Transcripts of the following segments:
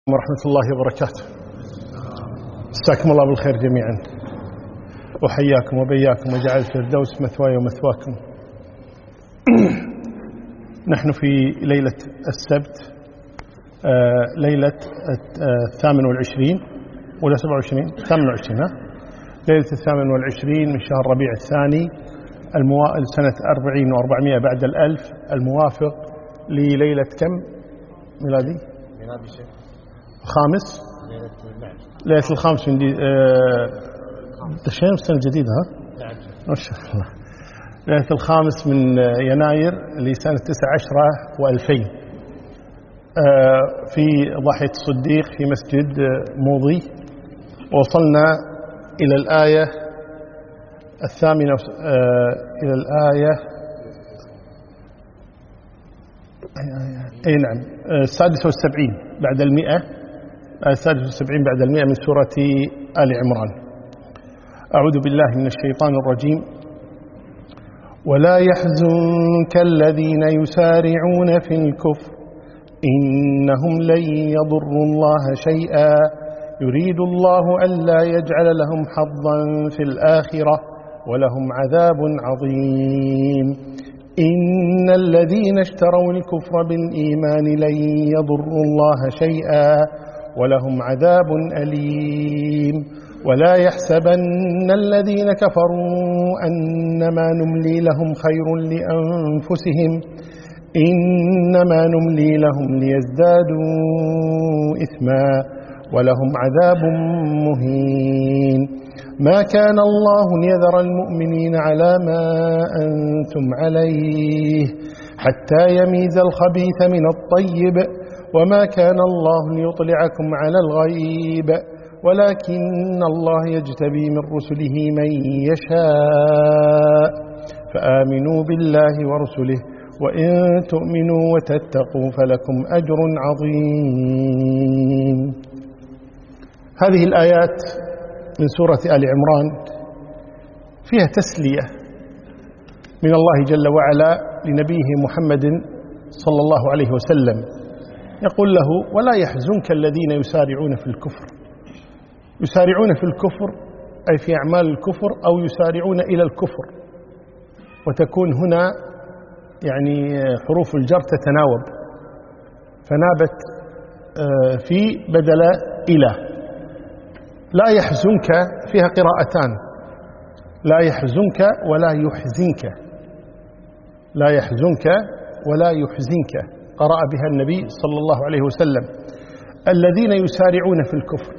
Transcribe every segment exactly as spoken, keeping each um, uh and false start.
ورحمة الله وبركاته. مساكم الله بالخير جميعا، وحياكم وبياكم وجعل الفردوس مثواي ومثواكم. نحن في ليلة السبت، آه ليلة الثامن والعشرين ولا سبعة وعشرين ثامن والعشرين ها ليلة الثامن والعشرين من شهر ربيع الثاني الموائل سنة أربعين وأربعمائة بعد الألف، الموافق لليلة كم ميلادي؟ ميلادي شيخ خامس ليلة الخامس من دي دشين السنة الجديدة ها؟ ما شاء الله. ليلة الخامس من يناير لسنة تسعة عشرة وألفين في ضاحية الصديق في مسجد موضي. وصلنا إلى الآية الثامنة إلى الآية أي نعم السادسة والسبعين بعد المئة السادسة والسبعين بعد المئة من سورة آل عمران. أعوذ بالله من الشيطان الرجيم. ولا يحزنك الذين يسارعون في الكفر إنهم لن يضروا الله شيئا يريد الله ألا يجعل لهم حظا في الآخرة ولهم عذاب عظيم. إن الذين اشتروا الكفر بالإيمان لن يضروا الله شيئا ولهم عذاب أليم. ولا يحسبن الذين كفروا أنما نملي لهم خير لأنفسهم إنما نملي لهم ليزدادوا إثما ولهم عذاب مهين. ما كان الله ليذر المؤمنين على ما أنتم عليه حتى يميز الخبيث من الطيب وما كان الله ليطلعكم على الغيب ولكن الله يجتبي من رسله من يشاء فآمنوا بالله ورسله وإن تؤمنوا وتتقوا فلكم أجر عظيم. هذه الآيات من سورة آل عمران فيها تسلية من الله جل وعلا لنبيه محمد صلى الله عليه وسلم، يقول له: ولا يحزنك الذين يسارعون في الكفر. يسارعون في الكفر أي في أعمال الكفر أو يسارعون إلى الكفر، وتكون هنا يعني حروف الجر تتناوب، فنابت في بدل إلى. لا يحزنك فيها قراءتان، لا يحزنك ولا يحزنك، لا يحزنك ولا يحزنك، قرأ بها النبي صلى الله عليه وسلم. الذين يسارعون في الكفر،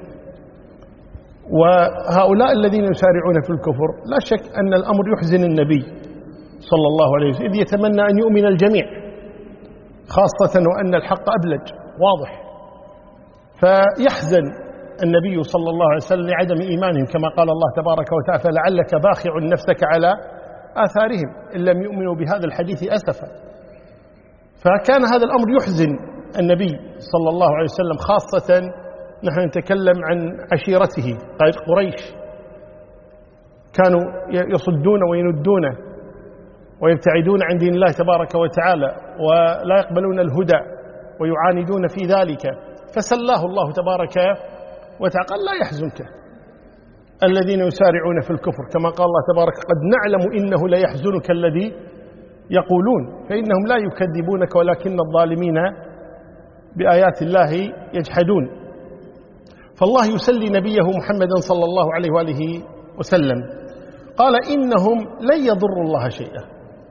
وهؤلاء الذين يسارعون في الكفر لا شك أن الأمر يحزن النبي صلى الله عليه وسلم، إذ يتمنى أن يؤمن الجميع، خاصة وأن الحق أبلج واضح، فيحزن النبي صلى الله عليه وسلم لعدم إيمانهم، كما قال الله تبارك وتعالى: فلعلك باخع نفسك على آثارهم إن لم يؤمنوا بهذا الحديث أسفا. فكان هذا الأمر يحزن النبي صلى الله عليه وسلم، خاصة نحن نتكلم عن عشيرته قريش، كانوا يصدون ويندون ويبتعدون عن دين الله تبارك وتعالى ولا يقبلون الهدى ويعاندون في ذلك، فسلاه الله تبارك وتعالى قال: لا يحزنك الذين يسارعون في الكفر، كما قال الله تبارك: قد نعلم إنه لا يحزنك الذي يقولون، فإنهم لا يكذبونك ولكن الظالمين بآيات الله يجحدون. فالله يسلي نبيه محمدا صلى الله عليه وآله وسلم، قال: إنهم لن يضروا الله شيئا.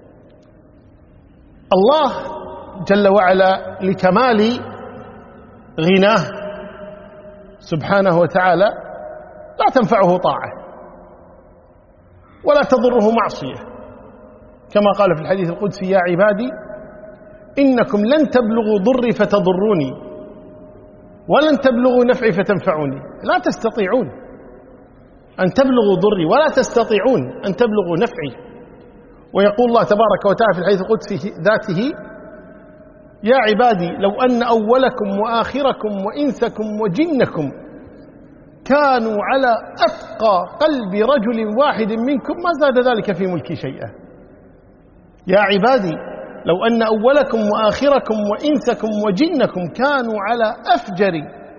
الله جل وعلا لكمال غناه سبحانه وتعالى لا تنفعه طاعة ولا تضره معصية، كما قال في الحديث القدسي: يا عبادي إنكم لن تبلغوا ضري فتضروني ولن تبلغوا نفعي فتنفعوني. لا تستطيعون أن تبلغوا ضري ولا تستطيعون أن تبلغوا نفعي. ويقول الله تبارك وتعالى في الحديث القدسي ذاته: يا عبادي لو أن أولكم وآخركم وإنسكم وجنكم كانوا على أتقى قلب رجل واحد منكم ما زاد ذلك في ملكي شيئا. يا عبادي لو أن أولكم وآخركم وإنسكم وجنكم كانوا على أفجر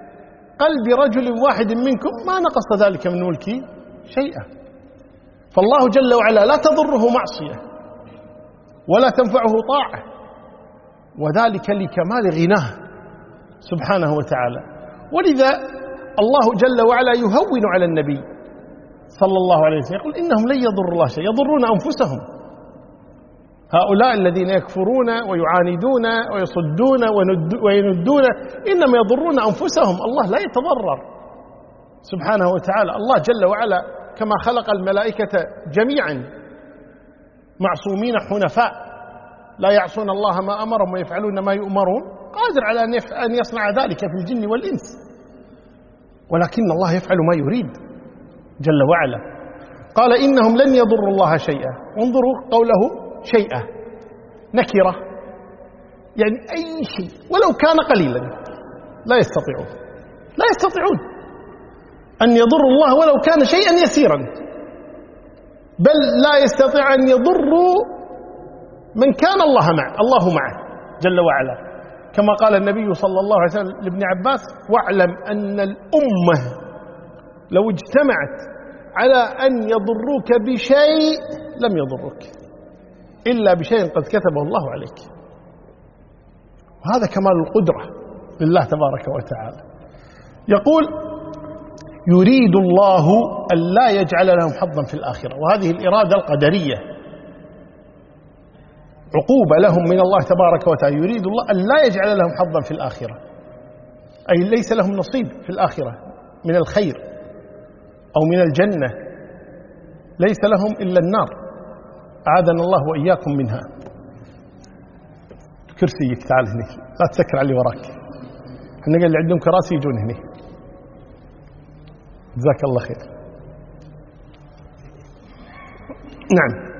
قلب رجل واحد منكم ما نقص ذلك من ملكي شيئا. فالله جل وعلا لا تضره معصية ولا تنفعه طاعة، وذلك لكمال غناه سبحانه وتعالى. ولذا الله جل وعلا يهون على النبي صلى الله عليه وسلم، يقول إنهم لن يضروا الله شيئا، يضرون أنفسهم. هؤلاء الذين يكفرون ويعاندون ويصدون ويندون إنما يضرون أنفسهم، الله لا يتضرر سبحانه وتعالى. الله جل وعلا كما خلق الملائكة جميعا معصومين حنفاء لا يعصون الله ما أمرهم ويفعلون ما يؤمرون، قادر على أن يصنع ذلك في الجن والإنس، ولكن الله يفعل ما يريد جل وعلا. قال إنهم لن يضروا الله شيئا. انظروا قوله شيئا نكرة، يعني أي شيء ولو كان قليلا لا يستطيعون لا يستطيعون أن يضروا الله ولو كان شيئا يسيرا، بل لا يستطيع أن يضروا من كان الله معه الله معه جل وعلا، كما قال النبي صلى الله عليه وسلم لابن عباس: واعلم أن الأمة لو اجتمعت على أن يضروك بشيء لم يضرك إلا بشيء قد كتبه الله عليك. وهذا كمال القدرة لله تبارك وتعالى. يقول: يريد الله أن لا يجعل لهم حظا في الآخرة، وهذه الإرادة القدرية عقوبة لهم من الله تبارك وتعالى. يريد الله أن لا يجعل لهم حظا في الآخرة، أي ليس لهم نصيب في الآخرة من الخير أو من الجنة، ليس لهم إلا النار، أعاذنا الله وإياكم منها. كرسيك تعال هنا، لا تسكر على اللي وراك، احنا قال اللي عندهم كراسي يجون هنا. جزاك الله خير. نعم.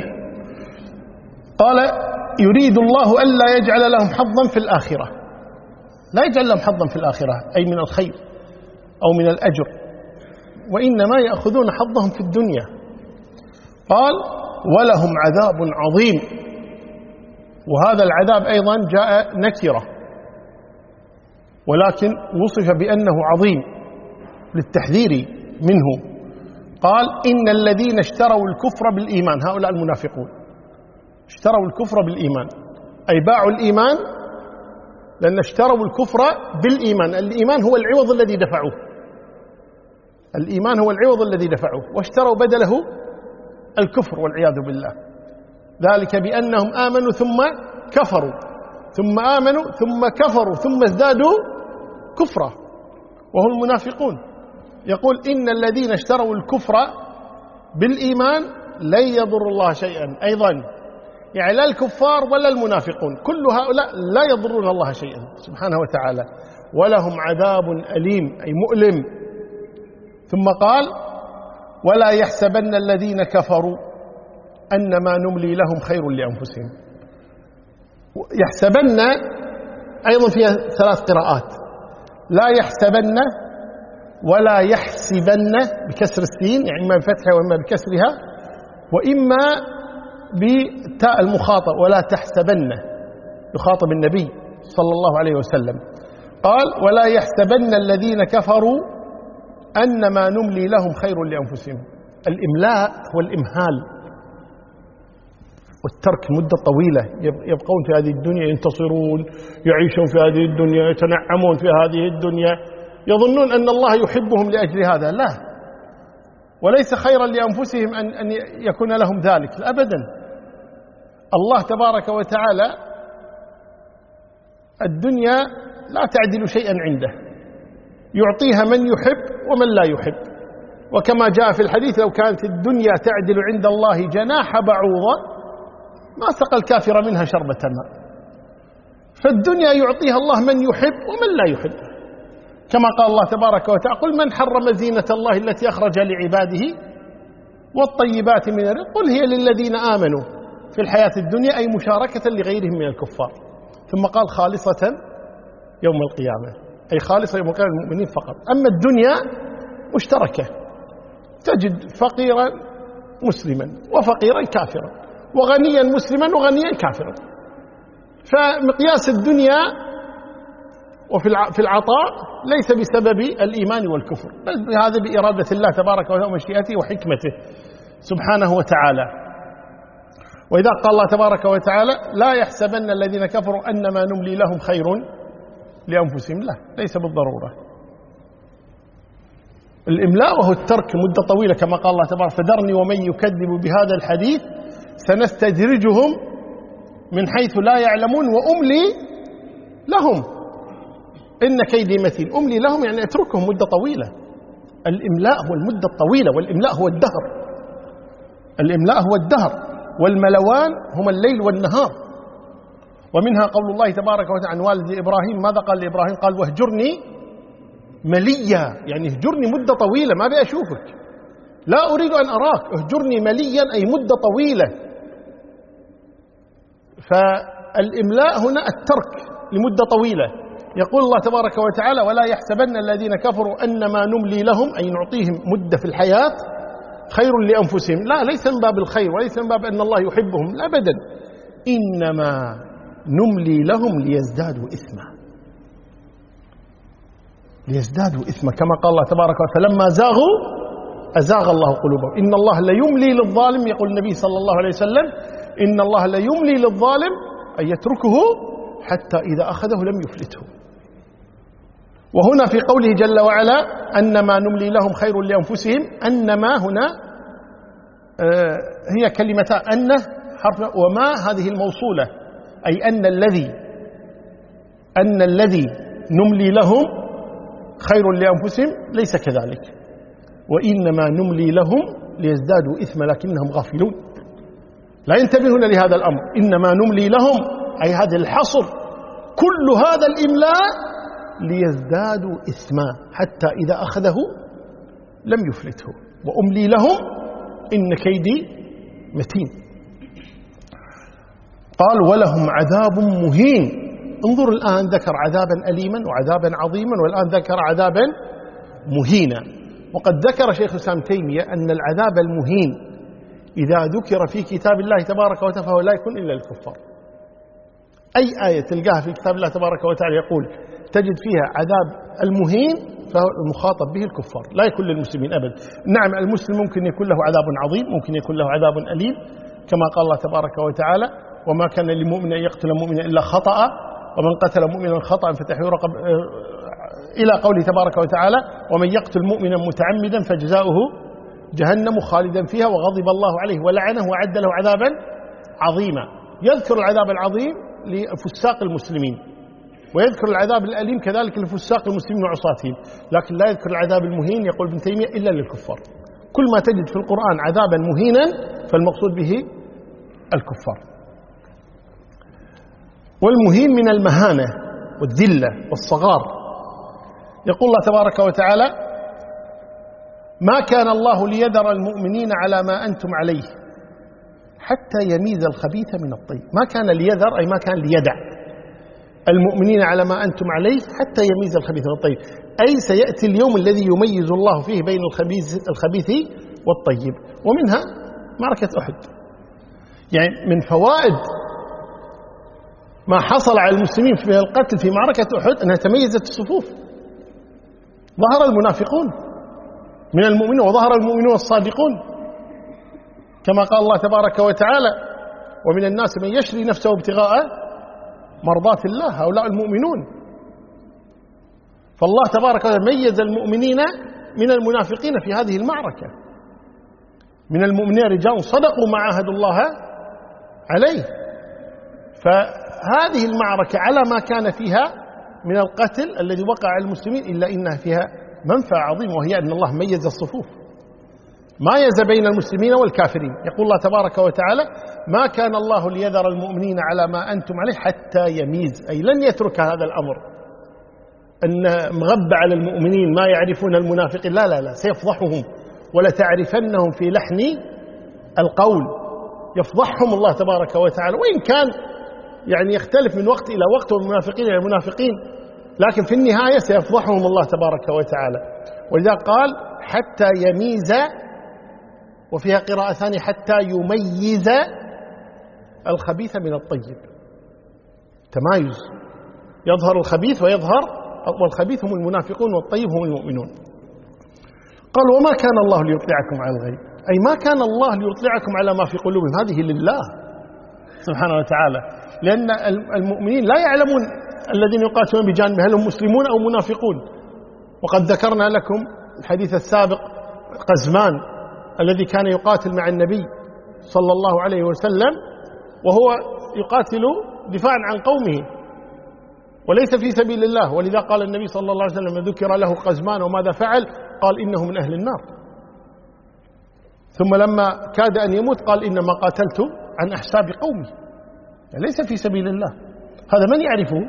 قال: يريد الله ألا يجعل لهم حظا في الآخرة، لا يجعل لهم حظا في الآخرة أي من الخير أو من الأجر، وإنما يأخذون حظهم في الدنيا. قال: ولهم عذاب عظيم، وهذا العذاب أيضا جاء نكرة ولكن وصف بأنه عظيم للتحذير منه. قال: إن الذين اشتروا الكفر بالإيمان، هؤلاء المنافقون اشتروا الكفر بالإيمان، أي باعوا الإيمان، لأن اشتروا الكفر بالإيمان. الإيمان هو العوض الذي دفعوه، الإيمان هو العوض الذي دفعوه، واشتروا بدله الكفر والعياذ بالله. ذلك بأنهم آمنوا ثم كفروا ثم آمنوا ثم كفروا ثم ازدادوا كفرا، وهم المنافقون. يقول: إن الذين اشتروا الكفر بالإيمان لن يضروا الله شيئا. أيضا يعني لا الكفار ولا المنافقون، كل هؤلاء لا يضرون الله شيئا سبحانه وتعالى، ولهم عذاب أليم أي مؤلم. ثم قال: ولا يحسبن الذين كفروا أنما نملي لهم خير لأنفسهم. يحسبن أيضا فيها ثلاث قراءات: لا يحسبن ولا يحسبن بكسر السين، يعني إما بفتحها وإما بكسرها، وإما بتاء المخاطب ولا تحسبن، يخاطب النبي صلى الله عليه وسلم. قال: ولا يحسبن الذين كفروا أنما نملي لهم خير لأنفسهم. الإملاء هو الإمهال والترك مدة طويلة، يبقون في هذه الدنيا ينتصرون، يعيشون في هذه الدنيا، يتنعمون في هذه الدنيا، يظنون أن الله يحبهم لأجل هذا. لا، وليس خيرا لأنفسهم أن أن يكون لهم ذلك أبدا. الله تبارك وتعالى الدنيا لا تعدل شيئا عنده، يعطيها من يحب ومن لا يحب. وكما جاء في الحديث: لو كانت الدنيا تعدل عند الله جناح بعوضة ما سقى الكافر منها شربة ماء. فالدنيا يعطيها الله من يحب ومن لا يحب، كما قال الله تبارك وتعالى: قل من حرم زينة الله التي أخرج لعباده والطيبات من الرزق قل هي للذين آمنوا في الحياة الدنيا، أي مشاركة لغيرهم من الكفار. ثم قال: خالصة يوم القيامة، أي خالصة يوم القيامة المؤمنين فقط. أما الدنيا مشتركة، تجد فقيرا مسلما وفقيرا كافرا، وغنيا مسلما وغنيا كافرا. فمقياس الدنيا وفي في العطاء ليس بسبب الإيمان والكفر، بل هذا بإرادة الله تبارك وتعالى ومشيئته وحكمته سبحانه وتعالى. وإذا قال الله تبارك وتعالى لا يحسبن الذين كفروا أنما نملي لهم خير لأنفسهم، لا، ليس بالضرورة. الإملاء وهو الترك مدة طويلة كما قال الله تبارك فذرني ومن يكذب بهذا الحديث سنستدرجهم من حيث لا يعلمون وأملي لهم إن كيدي متين. أملي لهم يعني أتركهم مدة طويلة. الإملاء هو المدة الطويلة، والإملاء هو الدهر. الإملاء هو الدهر، والملوان هما الليل والنهار. ومنها قول الله تبارك وتعالى عن والد إبراهيم، ماذا قال لإبراهيم؟ قال واهجرني مليا، يعني اهجرني مدة طويلة، ما أبي أشوفك، لا أريد أن أراك، اهجرني مليا أي مدة طويلة. فالإملاء هنا الترك لمدة طويلة. يقول الله تبارك وتعالى ولا يحسبن الذين كفروا أنما نملي لهم، أي نعطيهم مدة في الحياة خير لأنفسهم، لا، ليس من باب الخير وليس من باب أن الله يحبهم، لا أبدا، إنما نملي لهم ليزدادوا إثما، ليزدادوا إثما كما قال الله تبارك وتعالى فلما زاغوا أزاغ الله قلوبهم إن الله ليملي للظالم. يقول النبي صلى الله عليه وسلم إن الله ليملي للظالم أن يتركه حتى إذا أخذه لم يفلته. وهنا في قوله جل وعلا أنما نملي لهم خير لأنفسهم، أنما هنا آه هي كلمتان، أن حرف وما هذه الموصولة، أي أن الذي أن الذي نملي لهم خير لأنفسهم ليس كذلك، وإنما نملي لهم ليزدادوا إثما لكنهم غافلون، لا ينتبهون لهذا الأمر. إنما نملي لهم أي هذا الحصر، كل هذا الإملاء ليزدادوا إثما حتى إذا أخذه لم يفلته، وأملي لهم إن كيدي متين. قال ولهم عذاب مهين. انظر الآن ذكر عذابا أليما وعذابا عظيما، والآن ذكر عذابا مهينا. وقد ذكر شيخ الإسلام تيمية أن العذاب المهين إذا ذكر في كتاب الله تبارك وتعالى فهو لا يكون إلا للكفار. أي آية تلقاها في كتاب الله تبارك وتعالى يقول تجد فيها عذاب المهين فهو المخاطب به الكفار، لا يكون للمسلمين أبدا. نعم المسلم ممكن يكون له عذاب عظيم، ممكن يكون له عذاب أليم، كما قال الله تبارك وتعالى وما كان لمؤمن أن يقتل مؤمنا إلا خطأ ومن قتل مؤمنا خطأ فتحرير رقبة، إلى قوله تبارك وتعالى ومن يقتل مؤمنا متعمدا فجزاؤه جهنم خالدا فيها وغضب الله عليه ولعنه وأعد له عذابا عظيما. يذكر العذاب العظيم لفساق المسلمين، ويذكر العذاب الأليم كذلك لفساق المسلمين وعصاتهم، لكن لا يذكر العذاب المهين يقول ابن تيمية إلا للكفار. كل ما تجد في القرآن عذابا مهينا فالمقصود به الكفار. والمهين من المهانة والذلة والصغار. يقول الله تبارك وتعالى ما كان الله ليذر المؤمنين على ما أنتم عليه حتى يميز الخبيث من الطيب. ما كان ليذر أي ما كان ليدع المؤمنين على ما أنتم عليه حتى يميز الخبيث من الطيب، أي سيأتي اليوم الذي يميز الله فيه بين الخبيث, الخبيث والطيب. ومنها معركة أحد. يعني من فوائد ما حصل على المسلمين في القتل في معركة أحد أنها تميزت الصفوف، ظهر المنافقون من المؤمنين وظهر المؤمنون الصادقون، كما قال الله تبارك وتعالى ومن الناس من يشري نفسه ابتغاء مرضات الله، هؤلاء المؤمنون. فالله تبارك وتعالى ميز المؤمنين من المنافقين في هذه المعركة. من المؤمنين رجال صدقوا ما عاهدوا الله عليه. فهذه المعركة على ما كان فيها من القتل الذي وقع على المسلمين إلا إنها فيها منفعة عظيمة، وهي أن الله ميز الصفوف، مايز بين المسلمين والكافرين. يقول الله تبارك وتعالى ما كان الله ليذر المؤمنين على ما أنتم عليه حتى يميز، أي لن يترك هذا الأمر أن مغب على المؤمنين ما يعرفون المنافقين، لا لا لا، سيفضحهم ولتعرفنهم في لحن القول. يفضحهم الله تبارك وتعالى، وإن كان يعني يختلف من وقت إلى وقت والمنافقين إلى المنافقين، لكن في النهاية سيفضحهم الله تبارك وتعالى. ولذا قال حتى يميز، وفيها قراءة ثانية حتى يميز الخبيث من الطيب، تمايز، يظهر الخبيث ويظهر والخبيث هم المنافقون والطيب هم المؤمنون. قال وما كان الله ليطلعكم على الغيب، أي ما كان الله ليطلعكم على ما في قلوبهم، هذه لله سبحانه وتعالى، لأن المؤمنين لا يعلمون الذين يقاتلون بجانبه هل هم مسلمون أو منافقون. وقد ذكرنا لكم الحديث السابق قزمان الذي كان يقاتل مع النبي صلى الله عليه وسلم وهو يقاتل دفاعا عن قومه وليس في سبيل الله، ولذا قال النبي صلى الله عليه وسلم ذكر له قزمان وماذا فعل؟ قال إنه من أهل النار. ثم لما كاد أن يموت قال إنما قاتلت عن أحساب قومي، يعني ليس في سبيل الله. هذا من يعرفه؟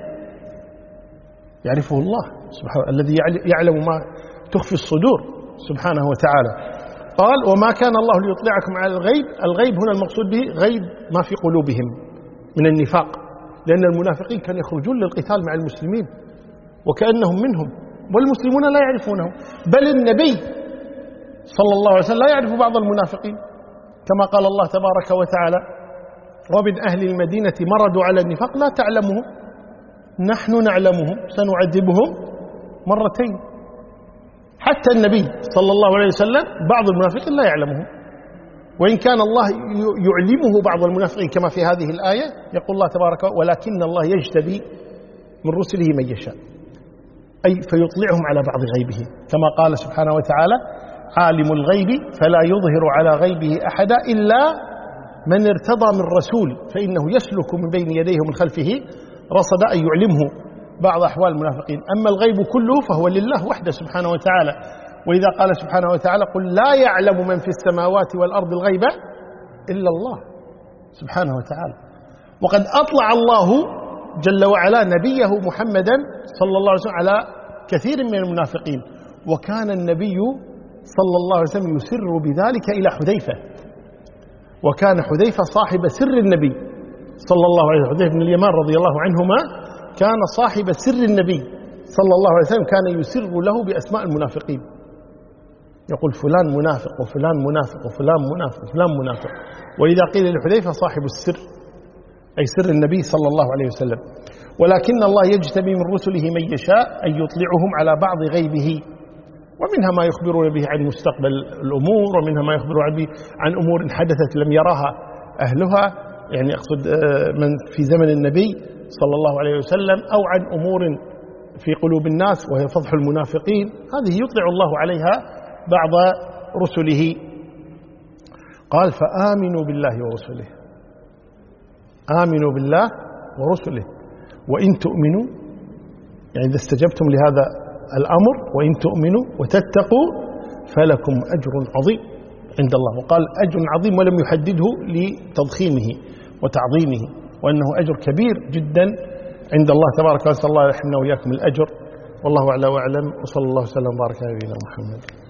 يعرفه الله سبحانه الذي يعلم ما تخفي الصدور سبحانه وتعالى. قال وما كان الله ليطلعكم على الغيب، الغيب هنا المقصود به غيب ما في قلوبهم من النفاق، لأن المنافقين كانوا يخرجون للقتال مع المسلمين وكأنهم منهم والمسلمون لا يعرفونه، بل النبي صلى الله عليه وسلم لا يعرف بعض المنافقين كما قال الله تبارك وتعالى ومن أهل المدينة مردوا على النفاق لا تعلمهم نحن نعلمهم سنعذبهم مرتين. حتى النبي صلى الله عليه وسلم بعض المنافقين لا يعلمهم، وإن كان الله يعلمه بعض المنافقين كما في هذه الآية يقول الله تبارك ولكن الله يجتبي من رسله من يشاء، أي فيطلعهم على بعض غيبه كما قال سبحانه وتعالى عالم الغيب فلا يظهر على غيبه أحدا إلا من ارتضى من رسول فإنه يسلك من بين يديه ومن خلفه رصد، أن يعلمه بعض أحوال المنافقين. أما الغيب كله فهو لله وحده سبحانه وتعالى، وإذا قال سبحانه وتعالى قل لا يعلم من في السماوات والأرض الغيب إلا الله سبحانه وتعالى. وقد أطلع الله جل وعلا نبيه محمدا صلى الله عليه وسلم على كثير من المنافقين، وكان النبي صلى الله عليه وسلم يسر بذلك إلى حذيفة، وكان حذيفة صاحب سر النبي صلى الله عليه وسلم. حذيفة بن اليمان رضي الله عنهما كان صاحب سر النبي صلى الله عليه وسلم، كان يسر له بأسماء المنافقين، يقول فلان منافق وفلان منافق وفلان منافق وفلان منافق. وإذا قيل لحذيفة صاحب السر أي سر النبي صلى الله عليه وسلم. ولكن الله يجتبي من رسله من يشاء أن يطلعهم على بعض غيبه، ومنها ما يخبرون به عن مستقبل الأمور، ومنها ما يخبرون به عن أمور حدثت لم يراها أهلها، يعني أقصد من في زمن النبي صلى الله عليه وسلم، أو عن أمور في قلوب الناس وهي فضح المنافقين، هذه يطلع الله عليها بعض رسله. قال فآمنوا بالله ورسله، آمنوا بالله ورسله وإن تؤمنوا، يعني إذا استجبتم لهذا الأمر وإن تؤمنوا وتتقوا فلكم أجر عظيم عند الله. وقال أجر عظيم ولم يحدده لتضخيمه وتعظيمه، وأنه أجر كبير جدا عند الله تبارك وتعالى. الله يرحمنا وإياكم الأجر، والله أعلى وأعلم، وصلى الله وسلم وبارك على نبينا محمد.